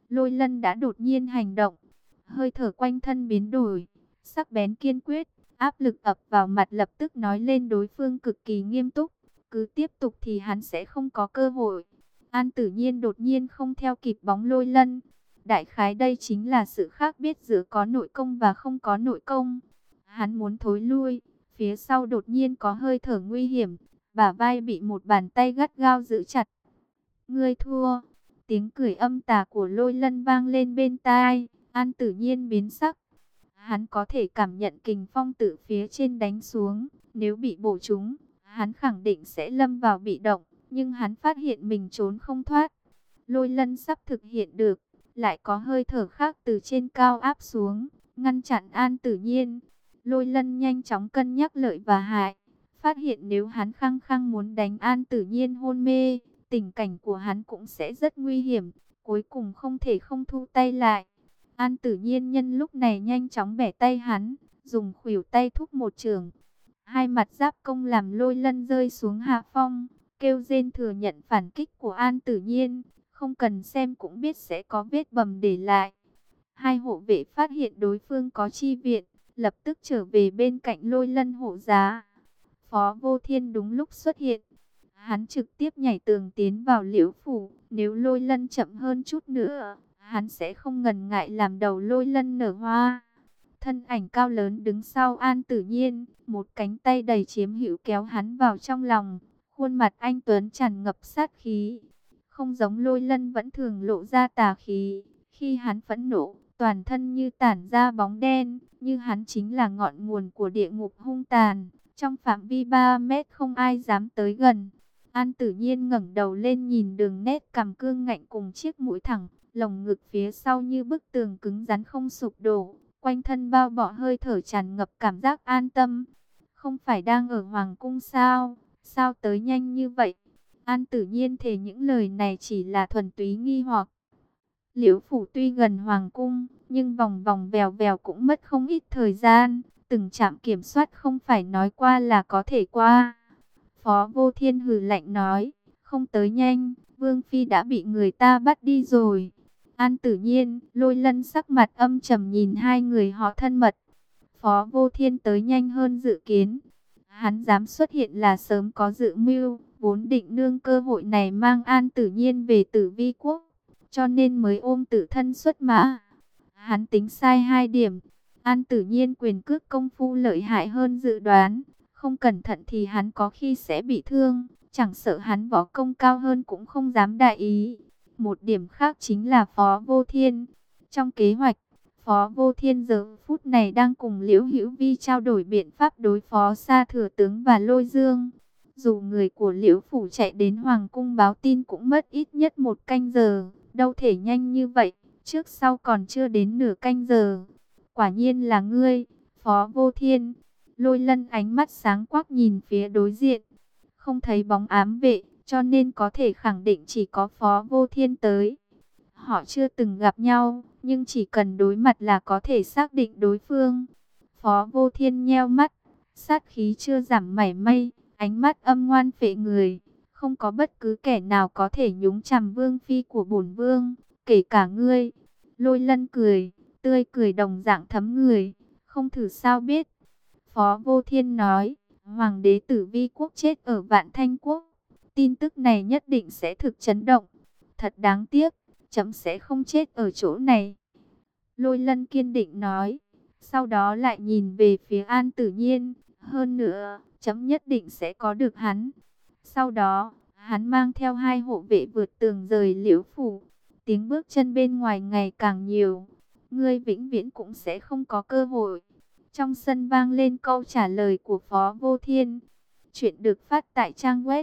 Lôi Lân đã đột nhiên hành động, hơi thở quanh thân biến đổi, sắc bén kiên quyết, áp lực ập vào mặt lập tức nói lên đối phương cực kỳ nghiêm túc, cứ tiếp tục thì hắn sẽ không có cơ hội. An Tử Nhiên đột nhiên không theo kịp bóng Lôi Lân. Đại khái đây chính là sự khác biệt giữa có nội công và không có nội công. Hắn muốn thối lui, phía sau đột nhiên có hơi thở nguy hiểm, bả vai bị một bàn tay gắt gao giữ chặt. Ngươi thua. Tiếng cười âm tà của Lôi Lân vang lên bên tai, An Tử Nhiên biến sắc. Hắn có thể cảm nhận kình phong từ phía trên đánh xuống, nếu bị bổ trúng, hắn khẳng định sẽ lâm vào bị động, nhưng hắn phát hiện mình trốn không thoát. Lôi Lân sắp thực hiện được, lại có hơi thở khác từ trên cao áp xuống, ngăn chặn An Tử Nhiên. Lôi Lân nhanh chóng cân nhắc lợi và hại, phát hiện nếu hắn khăng khăng muốn đánh An Tử Nhiên hôn mê, tình cảnh của hắn cũng sẽ rất nguy hiểm, cuối cùng không thể không thu tay lại. An Tử Nhiên nhân lúc này nhanh chóng bẻ tay hắn, dùng khuỷu tay thúc một chưởng. Hai mặt giáp công làm Lôi Lân rơi xuống hạ phong, kêu rên thừa nhận phản kích của An Tử Nhiên, không cần xem cũng biết sẽ có vết bầm để lại. Hai hộ vệ phát hiện đối phương có chi viện, lập tức trở về bên cạnh Lôi Lân hộ giá. Phó Vô Thiên đúng lúc xuất hiện. Hắn trực tiếp nhảy tường tiến vào Liễu phủ, nếu Lôi Lân chậm hơn chút nữa, hắn sẽ không ngần ngại làm đầu Lôi Lân nở hoa. Thân ảnh cao lớn đứng sau An Tử Nhiên, một cánh tay đầy chiếm hữu kéo hắn vào trong lòng, khuôn mặt anh tuấn tràn ngập sát khí. Không giống Lôi Lân vẫn thường lộ ra tà khí, khi hắn phẫn nộ, toàn thân như tản ra bóng đen, như hắn chính là ngọn nguồn của địa ngục hung tàn, trong phạm vi 3 mét không ai dám tới gần. An Tử Nhiên ngẩng đầu lên nhìn đường nét cằm cương ngạnh cùng chiếc mũi thẳng, lồng ngực phía sau như bức tường cứng rắn không sụp đổ, quanh thân bao bọc hơi thở tràn ngập cảm giác an tâm. Không phải đang ở Hoàng cung sao? Sao tới nhanh như vậy? An Tử Nhiên thề những lời này chỉ là thuần túy nghi hoặc. Liễu phủ tuy gần Hoàng cung, nhưng vòng vòng vèo vèo cũng mất không ít thời gian, từng trạm kiểm soát không phải nói qua là có thể qua. Phó Vô Thiên hừ lạnh nói, không tới nhanh, Vương Phi đã bị người ta bắt đi rồi. An Tử Nhiên, Lôi Lân sắc mặt âm trầm nhìn hai người họ thân mật. Phó Vô Thiên tới nhanh hơn dự kiến. Hắn dám xuất hiện là sớm có dự mưu, vốn định nương cơ hội này mang An Tử Nhiên về Tử Vi Quốc, cho nên mới ôm tự thân xuất mã. Hắn tính sai hai điểm. An Tử Nhiên quyền cước công phu lợi hại hơn dự đoán, không cẩn thận thì hắn có khi sẽ bị thương, chẳng sợ hắn võ công cao hơn cũng không dám đại ý. Một điểm khác chính là Phó Vô Thiên. Trong kế hoạch, Phó Vô Thiên giờ phút này đang cùng Liễu Hữu Vi trao đổi biện pháp đối phó Sa Thừa Tướng và Lôi Dương. Dù người của Liễu Phủ chạy đến Hoàng Cung báo tin cũng mất ít nhất 1 canh giờ, đâu thể nhanh như vậy, trước sau còn chưa đến nửa canh giờ. Quả nhiên là ngươi, Phó Vô Thiên. Lôi Lân ánh mắt sáng quắc nhìn phía đối diện, không thấy bóng ám vệ, cho nên có thể khẳng định chỉ có Phó Vô Thiên tới. Họ chưa từng gặp nhau, nhưng chỉ cần đối mặt là có thể xác định đối phương. Phó Vô Thiên nheo mắt, sát khí chưa giảm mảy may, ánh mắt âm ngoan phệ người. Không có bất cứ kẻ nào có thể nhúng chàm Vương Phi của bổn Vương, kể cả ngươi. Lôi Lân cười, tươi cười đồng dạng thấm người, không thử sao biết. Phó Vô Thiên nói, Hoàng đế Tử Vi Quốc chết ở Vạn Thanh Quốc. Tin tức này nhất định sẽ thực chấn động. Thật đáng tiếc, chấm sẽ không chết ở chỗ này. Lôi Lân kiên định nói, sau đó lại nhìn về phía An Tử Nhiên. Hơn nữa, chấm nhất định sẽ có được hắn. Sau đó, hắn mang theo hai hộ vệ vượt tường rời Liễu phủ. Tiếng bước chân bên ngoài ngày càng nhiều. Ngươi vĩnh viễn cũng sẽ không có cơ hội. Trong sân vang lên câu trả lời của Phó Vô Thiên. Chuyện được phát tại trang web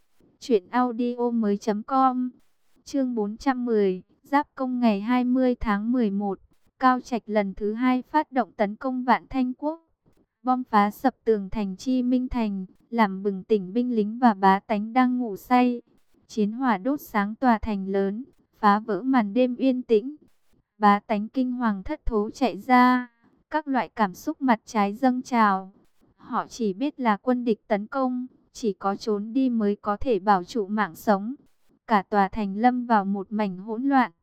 truyệnaudiomoi.com. Chương 410, Giáp Công ngày 20 tháng 11, Cao Trạch lần thứ 2 phát động tấn công Vạn Thanh Quốc. Bom phá sập tường thành Chi Minh Thành, làm bừng tỉnh binh lính và bá tánh đang ngủ say. Chiến hỏa đốt sáng tòa thành lớn, phá vỡ màn đêm yên tĩnh. Bá tánh kinh hoàng thất thố chạy ra, các loại cảm xúc mặt trái dâng trào. Họ chỉ biết là quân địch tấn công, chỉ có trốn đi mới có thể bảo trụ mạng sống. Cả tòa thành lâm vào một mảnh hỗn loạn.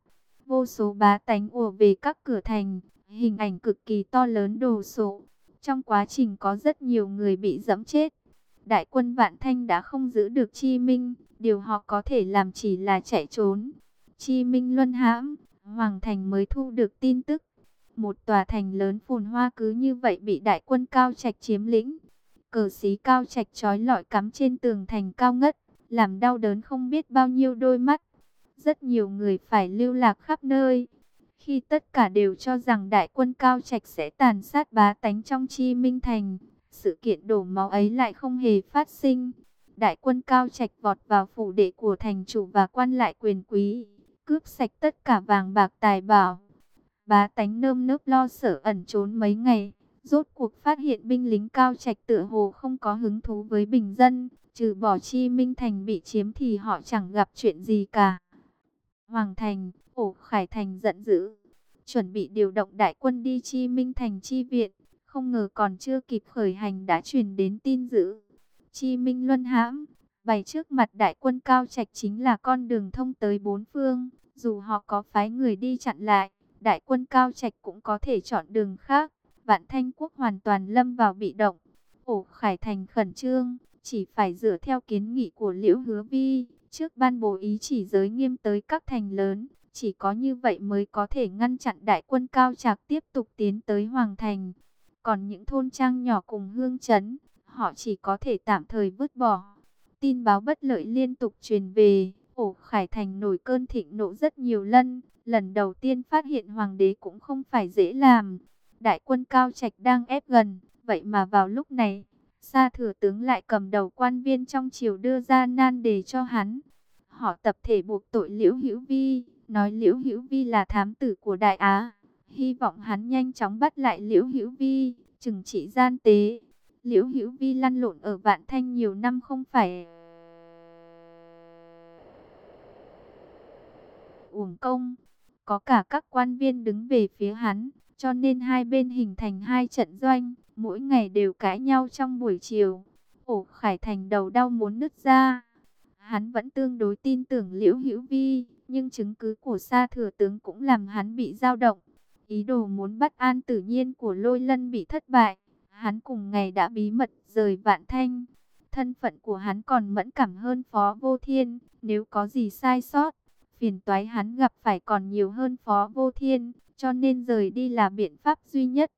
Vô số bá tánh ùa về các cửa thành, hình ảnh cực kỳ to lớn đồ sộ. Trong quá trình có rất nhiều người bị giẫm chết. Đại quân Vạn Thanh đã không giữ được Chi Minh, điều họ có thể làm chỉ là chạy trốn. Chi Minh luân hãm, Hoàng Thành mới thu được tin tức. Một tòa thành lớn phồn hoa cứ như vậy bị đại quân Cao Trạch chiếm lĩnh. Cờ xí Cao Trạch trói lọi cắm trên tường thành cao ngất, làm đau đớn không biết bao nhiêu đôi mắt. Rất nhiều người phải lưu lạc khắp nơi. Khi tất cả đều cho rằng đại quân Cao Trạch sẽ tàn sát bá tánh trong Chi Minh Thành, sự kiện đổ máu ấy lại không hề phát sinh. Đại quân Cao Trạch vọt vào phủ đệ của thành chủ và quan lại quyền quý, cướp sạch tất cả vàng bạc tài bảo. Bá tánh nơm nớp lo sợ ẩn trốn mấy ngày, rốt cuộc phát hiện binh lính Cao Trạch tựa hồ không có hứng thú với bình dân, trừ bỏ Chi Minh Thành bị chiếm thì họ chẳng gặp chuyện gì cả. Hoàng Thành, Ổ Khải Thành giận dữ, chuẩn bị điều động đại quân đi Chi Minh Thành chi viện, không ngờ còn chưa kịp khởi hành đã truyền đến tin dữ. Chi Minh luân hãm, bày trước mặt đại quân Cao Trạch chính là con đường thông tới bốn phương, dù họ có phái người đi chặn lại, đại quân Cao Trạch cũng có thể chọn đường khác. Vạn Thanh quốc hoàn toàn lâm vào bị động. Ổ Khải Thành khẩn trương, chỉ phải dựa theo kiến nghị của Liễu Hứa Vi, trước ban bố ý chỉ giới nghiêm tới các thành lớn, chỉ có như vậy mới có thể ngăn chặn đại quân Cao Trạch tiếp tục tiến tới Hoàng Thành. Còn những thôn trang nhỏ cùng hương trấn, họ chỉ có thể tạm thời vứt bỏ. Tin báo bất lợi liên tục truyền về, Ổ Khải Thành nổi cơn thịnh nộ rất nhiều lần đầu tiên phát hiện hoàng đế cũng không phải dễ làm. Đại quân Cao Trạch đang ép gần, vậy mà vào lúc này, Sa Thừa tướng lại cầm đầu quan viên trong triều đưa ra nan đề cho hắn. Họ tập thể buộc tội Liễu Hữu Vi, nói Liễu Hữu Vi là thám tử của Đại Á, hy vọng hắn nhanh chóng bắt lại Liễu Hữu Vi, trừng trị gian tế. Liễu Hữu Vi lăn lộn ở Vạn Thanh nhiều năm không phải uổng công, có cả các quan viên đứng về phía hắn, cho nên hai bên hình thành hai trận doanh, mỗi ngày đều cãi nhau trong buổi chiều. Ổ Khải Thành đầu đau muốn nứt ra. Hắn vẫn tương đối tin tưởng Liễu Hữu Vi, nhưng chứng cứ của Sa Thừa tướng cũng làm hắn bị dao động. Ý đồ muốn bắt An Tử Nhiên của Lôi Lân bị thất bại. Hắn cùng ngày đã bí mật rời Vạn Thanh. Thân phận của hắn còn mẫn cảm hơn Phó Vô Thiên, nếu có gì sai sót, phiền toái hắn gặp phải còn nhiều hơn Phó Vô Thiên, cho nên rời đi là biện pháp duy nhất.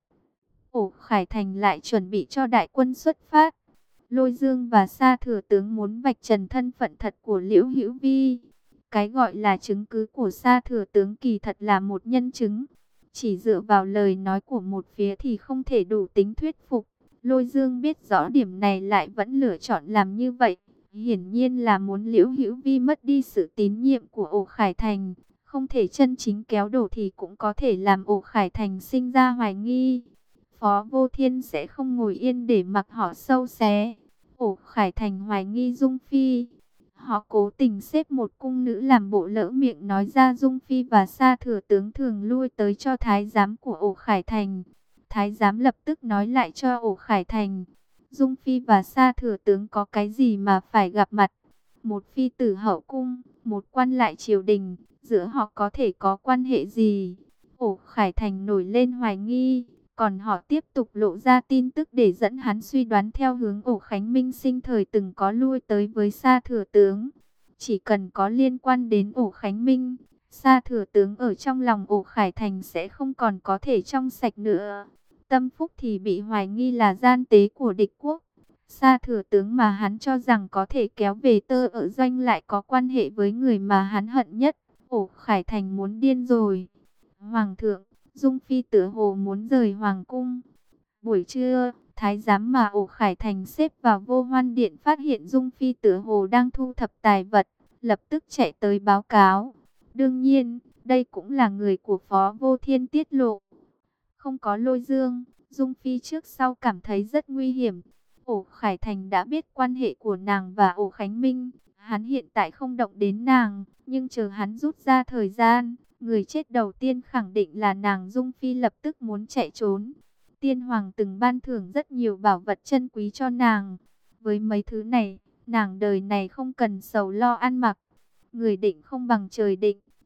Ổ Khải Thành lại chuẩn bị cho đại quân xuất phát. Lôi Dương và Sa Thừa tướng muốn vạch trần thân phận thật của Liễu Hữu Vi. Cái gọi là chứng cứ của Sa Thừa tướng kỳ thật là một nhân chứng. Chỉ dựa vào lời nói của một phía thì không thể đủ tính thuyết phục. Lôi Dương biết rõ điểm này lại vẫn lựa chọn làm như vậy. Hiển nhiên là muốn Liễu Hữu Vi mất đi sự tín nhiệm của Ổ Khải Thành. Không thể chân chính kéo đổ thì cũng có thể làm Ổ Khải Thành sinh ra hoài nghi. Phó Vô Thiên sẽ không ngồi yên để mặc họ sâu xé. Ổ Khải Thành hoài nghi Dung Phi. Họ cố tình xếp một cung nữ làm bộ lỡ miệng nói ra Dung Phi và Sa Thừa tướng thường lui tới cho thái giám của Ổ Khải Thành. Thái giám lập tức nói lại cho Ổ Khải Thành. Dung Phi và Sa Thừa tướng có cái gì mà phải gặp mặt? Một phi tử hậu cung, một quan lại triều đình, giữa họ có thể có quan hệ gì? Ổ Khải Thành nổi lên hoài nghi. Còn họ tiếp tục lộ ra tin tức để dẫn hắn suy đoán theo hướng Ổ Khánh Minh sinh thời từng có lui tới với Sa Thừa tướng. Chỉ cần có liên quan đến Ổ Khánh Minh, Sa Thừa tướng ở trong lòng Ổ Khải Thành sẽ không còn có thể trong sạch nữa. Tâm Phúc thì bị hoài nghi là gian tế của địch quốc. Sa Thừa tướng mà hắn cho rằng có thể kéo về tơ ở doanh lại có quan hệ với người mà hắn hận nhất. Ổ Khải Thành muốn điên rồi. Hoàng thượng, Dung Phi tựa hồ muốn rời hoàng cung. Buổi trưa, thái giám mà Ổ Khải Thành xếp vào Vô Hoan Điện phát hiện Dung Phi tựa hồ đang thu thập tài vật, lập tức chạy tới báo cáo. Đương nhiên, đây cũng là người của Phó Vô Thiên tiết lộ. Không có Lôi Dương, Dung Phi trước sau cảm thấy rất nguy hiểm. Ổ Khải Thành đã biết quan hệ của nàng và Ổ Khánh Minh. Hắn hiện tại không động đến nàng, nhưng chờ hắn rút ra thời gian, người chết đầu tiên khẳng định là nàng. Dung Phi lập tức muốn chạy trốn. Tiên Hoàng từng ban thưởng rất nhiều bảo vật chân quý cho nàng. Với mấy thứ này, nàng đời này không cần sầu lo ăn mặc. Người định không bằng trời định.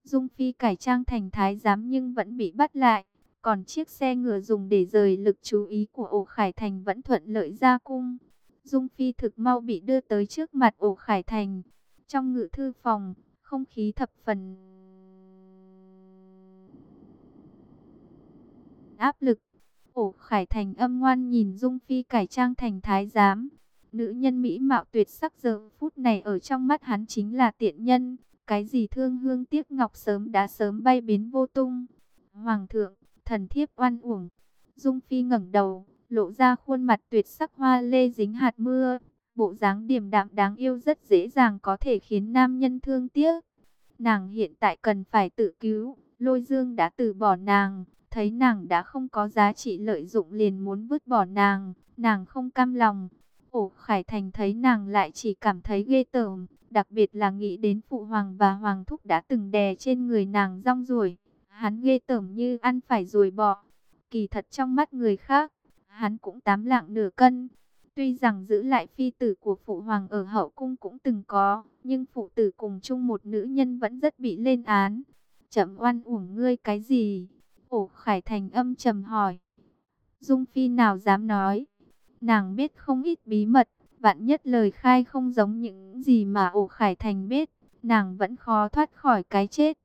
Dung Phi cải trang thành thái giám nhưng vẫn bị bắt lại. Còn chiếc xe ngựa dùng để rời lực chú ý của Ổ Khải Thành vẫn thuận lợi ra cung. Dung Phi thực mau bị đưa tới trước mặt Ổ Khải Thành. Trong ngự thư phòng, không khí thập phần áp lực. Ổ Khải Thành âm ngoan nhìn Dung Phi cải trang thành thái giám. Nữ nhân mỹ mạo tuyệt sắc giờ phút này ở trong mắt hắn chính là tiện nhân. Cái gì thương hương tiếc ngọc sớm bay biến vô tung. Hoàng thượng, thần thiếp oan uổng. Dung Phi ngẩng đầu, lộ ra khuôn mặt tuyệt sắc hoa lê dính hạt mưa. Bộ dáng điềm đạm đáng yêu rất dễ dàng có thể khiến nam nhân thương tiếc. Nàng hiện tại cần phải tự cứu. Lôi Dương đã từ bỏ nàng, thấy nàng đã không có giá trị lợi dụng liền muốn vứt bỏ nàng. Nàng không cam lòng. Ổ Khải Thành thấy nàng lại chỉ cảm thấy ghê tởm. Đặc biệt là nghĩ đến phụ hoàng và hoàng thúc đã từng đè trên người nàng rong ruổi. Hắn ghê tởm như ăn phải ruồi bọ. Kỳ thật trong mắt người khác, hắn cũng 8 lạng nửa cân. Tuy rằng giữ lại phi tử của phụ hoàng ở hậu cung cũng từng có, nhưng phụ tử cùng chung một nữ nhân vẫn rất bị lên án. Chậm oan uổng ngươi cái gì? Ổ Khải Thành âm trầm hỏi. Dung Phi nào dám nói. Nàng biết không ít bí mật, vạn nhất lời khai không giống những gì mà Ổ Khải Thành biết, nàng vẫn khó thoát khỏi cái chết.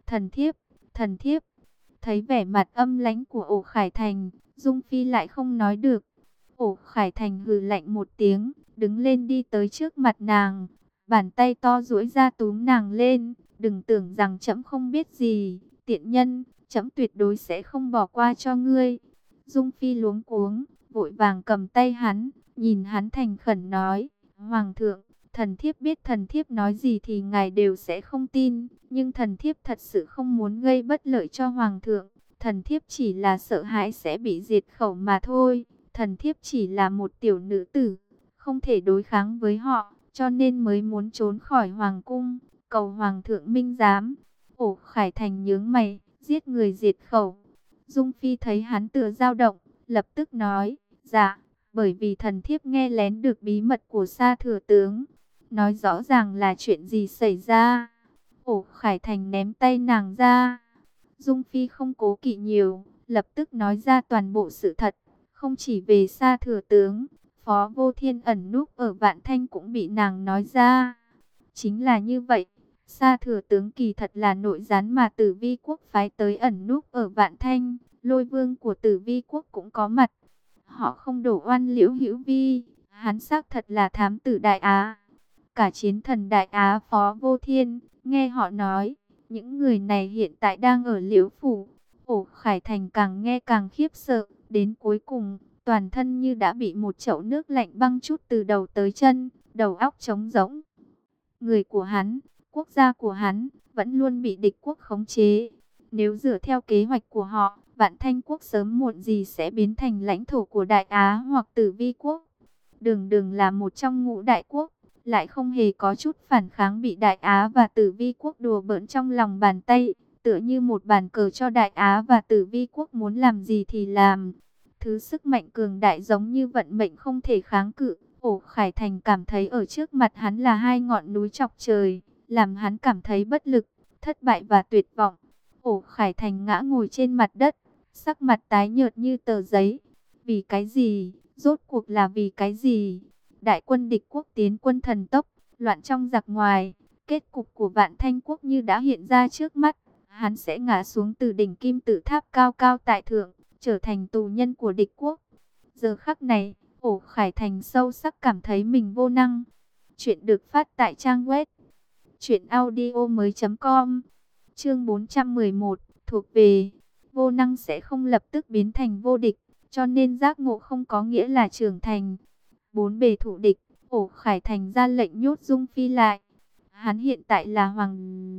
Thần thiếp, thấy vẻ mặt âm lãnh của Ổ Khải Thành, Dung Phi lại không nói được. Ổ Khải Thành hừ lạnh một tiếng, đứng lên đi tới trước mặt nàng, bàn tay to duỗi ra túm nàng lên. Đừng tưởng rằng trẫm không biết gì, tiện nhân, trẫm tuyệt đối sẽ không bỏ qua cho ngươi. Dung Phi luống cuống, vội vàng cầm tay hắn, nhìn hắn thành khẩn nói, Hoàng thượng, thần thiếp biết thần thiếp nói gì thì ngài đều sẽ không tin, nhưng thần thiếp thật sự không muốn gây bất lợi cho Hoàng thượng. Thần thiếp chỉ là sợ hãi sẽ bị diệt khẩu mà thôi. Thần thiếp chỉ là một tiểu nữ tử, không thể đối kháng với họ, cho nên mới muốn trốn khỏi Hoàng cung, cầu Hoàng thượng minh giám. Ổ Khải Thành nhướng mày, giết người diệt khẩu. Dung Phi thấy hắn tựa dao động, lập tức nói, dạ, bởi vì thần thiếp nghe lén được bí mật của Sa thừa tướng. Nói rõ ràng là chuyện gì xảy ra. Ổ Khải Thành ném tay nàng ra. Dung Phi không cố kỵ nhiều, lập tức nói ra toàn bộ sự thật. Không chỉ về Sa thừa tướng, Phó Vô Thiên ẩn núp ở Vạn Thanh cũng bị nàng nói ra. Chính là như vậy, Sa thừa tướng kỳ thật là nội gián mà Tử Vi quốc phái tới ẩn núp ở Vạn Thanh. Lôi vương của Tử Vi quốc cũng có mặt. Họ không đổ oan Liễu Hữu Vi, hắn xác thật là thám tử Đại Á. Cả chiến thần Đại Á Phó Vô Thiên, nghe họ nói, những người này hiện tại đang ở Liễu phủ. Ổ Khải Thành càng nghe càng khiếp sợ, đến cuối cùng, toàn thân như đã bị một chậu nước lạnh băng chút từ đầu tới chân, đầu óc trống rỗng. Người của hắn, quốc gia của hắn, vẫn luôn bị địch quốc khống chế. Nếu dựa theo kế hoạch của họ, Vạn Thanh quốc sớm muộn gì sẽ biến thành lãnh thổ của Đại Á hoặc Tử Vi quốc. Đường đường là một trong ngũ đại quốc, lại không hề có chút phản kháng, bị Đại Á và Tử Vi quốc đùa bỡn trong lòng bàn tay, tựa như một bàn cờ cho Đại Á và Tử Vi quốc muốn làm gì thì làm. Thứ sức mạnh cường đại giống như vận mệnh không thể kháng cự. Ổ Khải Thành cảm thấy ở trước mặt hắn là hai ngọn núi chọc trời, làm hắn cảm thấy bất lực, thất bại và tuyệt vọng. Ổ Khải Thành ngã ngồi trên mặt đất, sắc mặt tái nhợt như tờ giấy. Vì cái gì? Rốt cuộc là vì cái gì? Đại quân địch quốc tiến quân thần tốc, loạn trong giặc ngoài. Kết cục của Vạn Thanh quốc như đã hiện ra trước mắt. Hắn sẽ ngã xuống từ đỉnh kim tự tháp cao cao tại thượng, trở thành tù nhân của địch quốc. Giờ khắc này, Ổ Khải Thành sâu sắc cảm thấy mình vô năng. Chuyện được phát tại trang web truyệnaudiomoi.com. Chương 411, thuộc về vô năng sẽ không lập tức biến thành vô địch, cho nên giác ngộ không có nghĩa là trưởng thành. Bốn bề thủ địch, Ổ Khải Thành ra lệnh nhốt Dung Phi lại. Hắn hiện tại là hoàng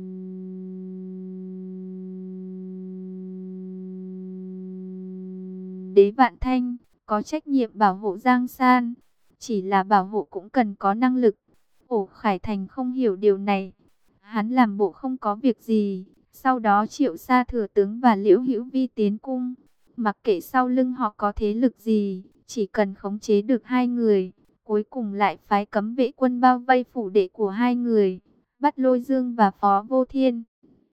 đế Vạn Thanh, có trách nhiệm bảo hộ Giang San. Chỉ là bảo hộ cũng cần có năng lực. Ổ Khải Thành không hiểu điều này. Hắn làm bộ không có việc gì, sau đó triệu Sa thừa tướng và Liễu Hữu Vi tiến cung. Mặc kệ sau lưng họ có thế lực gì, chỉ cần khống chế được hai người, cuối cùng lại phái cấm vệ quân bao vây phủ đệ của hai người, bắt Lôi Dương và Phó Vô Thiên.